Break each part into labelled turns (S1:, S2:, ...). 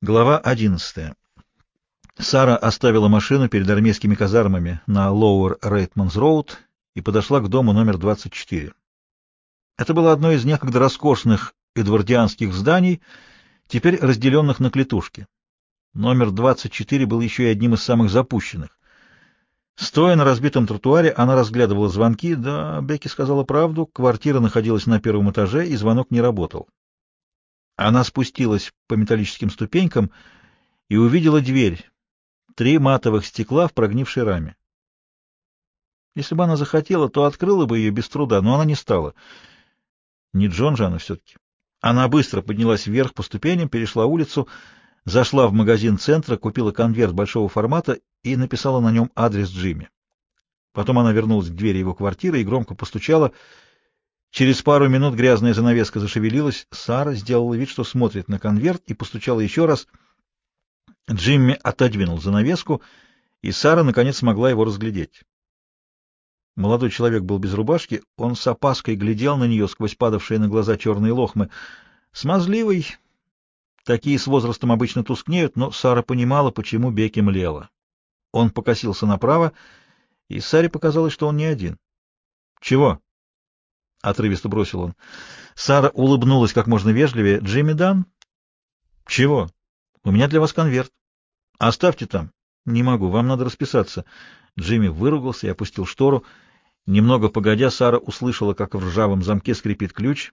S1: Глава 11. Сара оставила машину перед армейскими казармами на Lower Рейтманс Роуд и подошла к дому номер 24. Это было одно из некогда роскошных эдвардианских зданий, теперь разделенных на клетушки. Номер 24 был еще и одним из самых запущенных. Стоя на разбитом тротуаре, она разглядывала звонки. Да, Бекки сказала правду, квартира находилась на первом этаже, и звонок не работал. Она спустилась по металлическим ступенькам и увидела дверь. 3 матовых стекла в прогнившей раме. Если бы она захотела, то открыла бы ее без труда, но она не стала. Не Джон же она все-таки. Она быстро поднялась вверх по ступеням, перешла улицу, зашла в магазин центра, купила конверт большого формата и написала на нем адрес Джимми. Потом она вернулась к двери его квартиры и громко постучала. Через пару минут грязная занавеска зашевелилась. Сара сделала вид, что смотрит на конверт, и постучала еще раз. Джимми отодвинул занавеску, и Сара, наконец, смогла его разглядеть. Молодой человек был без рубашки, он с опаской глядел на нее сквозь падавшие на глаза черные лохмы. Смазливый, такие с возрастом обычно тускнеют, но Сара понимала, почему Бекки млела. Он покосился направо, и Саре показалось, что он не один. — Чего? — отрывисто бросил он. Сара улыбнулась как можно вежливее. — Джимми Дан? — Чего? — У меня для вас конверт. — Оставьте там. — Не могу, вам надо расписаться. Джимми выругался и опустил штору. Немного погодя, Сара услышала, как в ржавом замке скрипит ключ.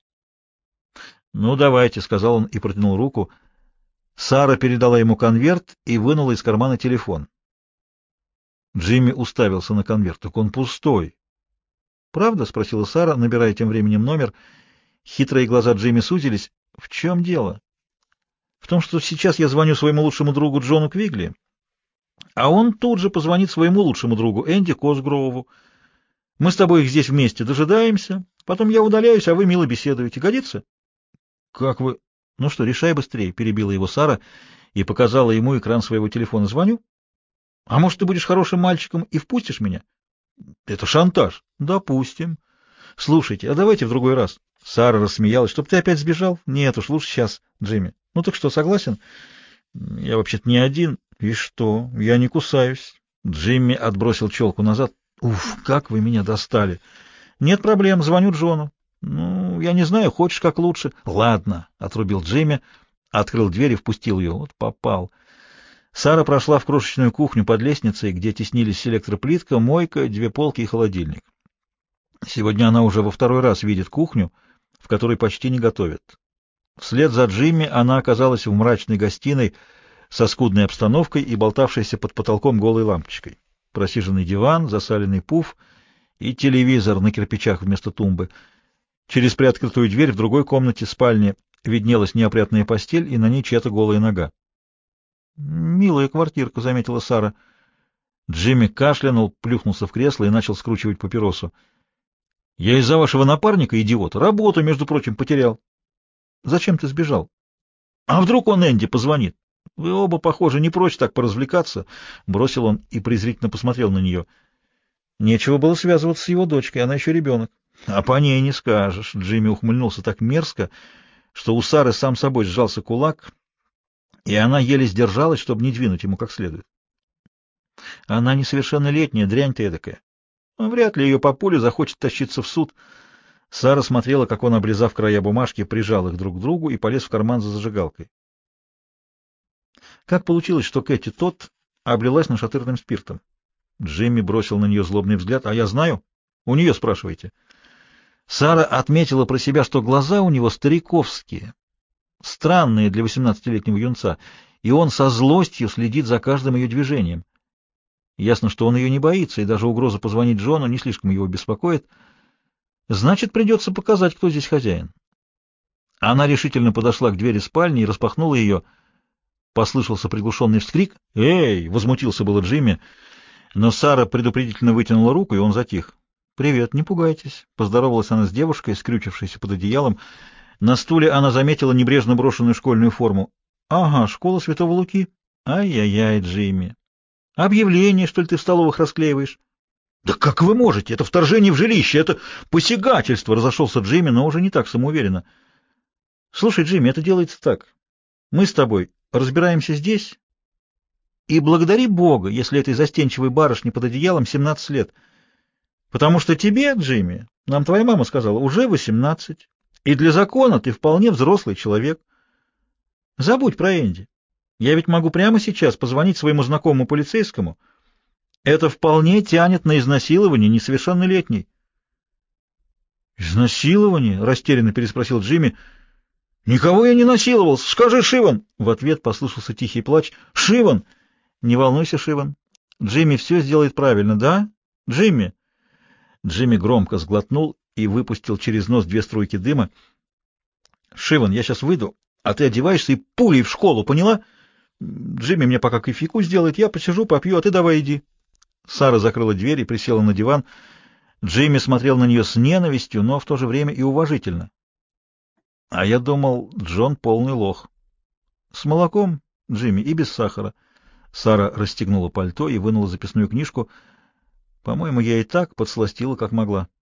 S1: — Ну, давайте, — сказал он и протянул руку. Сара передала ему конверт и вынула из кармана телефон. Джимми уставился на конверт. — Так он пустой. — Правда? — спросила Сара, набирая тем временем номер. Хитрые глаза Джимми сузились. — В чем дело? — В том, что сейчас я звоню своему лучшему другу Джону Квигли, а он тут же позвонит своему лучшему другу Энди Косгроуву. Мы с тобой их здесь вместе дожидаемся, потом я удаляюсь, а вы мило беседуете. Годится? — Как вы... — Ну что, решай быстрее, — перебила его Сара и показала ему экран своего телефона. — Звоню. — А может, ты будешь хорошим мальчиком и впустишь меня? — Это шантаж. — Допустим. — Слушайте, а давайте в другой раз. Сара рассмеялась. — Чтоб ты опять сбежал? — Нет уж, лучше сейчас, Джимми. — Ну так что, согласен? — Я вообще-то не один. — И что? Я не кусаюсь. Джимми отбросил челку назад. — Уф, как вы меня достали! — Нет проблем, звоню Джону. — Ну, я не знаю, хочешь как лучше. — Ладно, — отрубил Джимми, открыл дверь и впустил ее. Вот попал. Сара прошла в крошечную кухню под лестницей, где теснились электроплитка, мойка, 2 полки и холодильник. Сегодня она уже во второй раз видит кухню, в которой почти не готовят. Вслед за Джимми она оказалась в мрачной гостиной со скудной обстановкой и болтавшейся под потолком голой лампочкой. Просиженный диван, засаленный пуф и телевизор на кирпичах вместо тумбы. Через приоткрытую дверь в другой комнате спальни виднелась неопрятная постель, и на ней чья-то голая нога. «Милая квартирка», — заметила Сара. Джимми кашлянул, плюхнулся в кресло и начал скручивать папиросу. «Я из-за вашего напарника, идиота, работу, между прочим, потерял». «Зачем ты сбежал?» «А вдруг он Энди позвонит? Вы оба, похоже, не прочь так поразвлекаться», — бросил он и презрительно посмотрел на нее. Нечего было связываться с его дочкой, она еще ребенок. «А по ней не скажешь», — Джимми ухмыльнулся так мерзко, что у Сары сам собой сжался кулак, и она еле сдержалась, чтобы не двинуть ему как следует. «Она несовершеннолетняя, дрянь ты эдакая. Вряд ли ее папуля захочет тащиться в суд». Сара смотрела, как он, облизав края бумажки, прижал их друг к другу и полез в карман за зажигалкой. Как получилось, что Кэти Тодд облилась нашатырным спиртом? Джимми бросил на нее злобный взгляд. — А я знаю. У нее спрашивайте. Сара отметила про себя, что глаза у него стариковские, странные для 18-летнего юнца, и он со злостью следит за каждым ее движением. Ясно, что он ее не боится, и даже угроза позвонить Джону не слишком его беспокоит. Значит, придется показать, кто здесь хозяин. Она решительно подошла к двери спальни и распахнула ее. Послышался приглушенный вскрик. «Эй!» — возмутился было Джимми, но Сара предупредительно вытянула руку, и он затих. «Привет, не пугайтесь», — поздоровалась она с девушкой, скрючившейся под одеялом. На стуле она заметила небрежно брошенную школьную форму. «Ага, школа Святого Луки. Ай-яй-яй, Джимми. Объявление, что ли, ты в столовых расклеиваешь?» «Да как вы можете? Это вторжение в жилище, это посягательство!» — разошелся Джимми, но уже не так самоуверенно. «Слушай, Джимми, это делается так. Мы с тобой разбираемся здесь, и благодари Бога, если этой застенчивой барышне под одеялом 17 лет. Потому что тебе, Джимми, нам твоя мама сказала, уже 18, и для закона ты вполне взрослый человек. Забудь про Энди. Я ведь могу прямо сейчас позвонить своему знакомому полицейскому. Это вполне тянет на изнасилование несовершеннолетней. «Изнасилование?» — растерянно переспросил Джимми. «Никого я не насиловал! Скажи, Шиван!» В ответ послышался тихий плач. «Шиван!» «Не волнуйся, Шиван. Джимми все сделает правильно, да? Джимми!» Джимми громко сглотнул и выпустил через нос 2 струйки дыма. «Шиван, я сейчас выйду, а ты одеваешься и пулей в школу, поняла? Джимми мне пока кофейку сделает, я посижу, попью, а ты давай иди». Сара закрыла дверь и присела на диван. Джимми смотрел на нее с ненавистью, но в то же время и уважительно. «А я думал, Джон полный лох». «С молоком, Джимми, и без сахара». Сара расстегнула пальто и вынула записную книжку. «По-моему, я и так подсластила, как могла».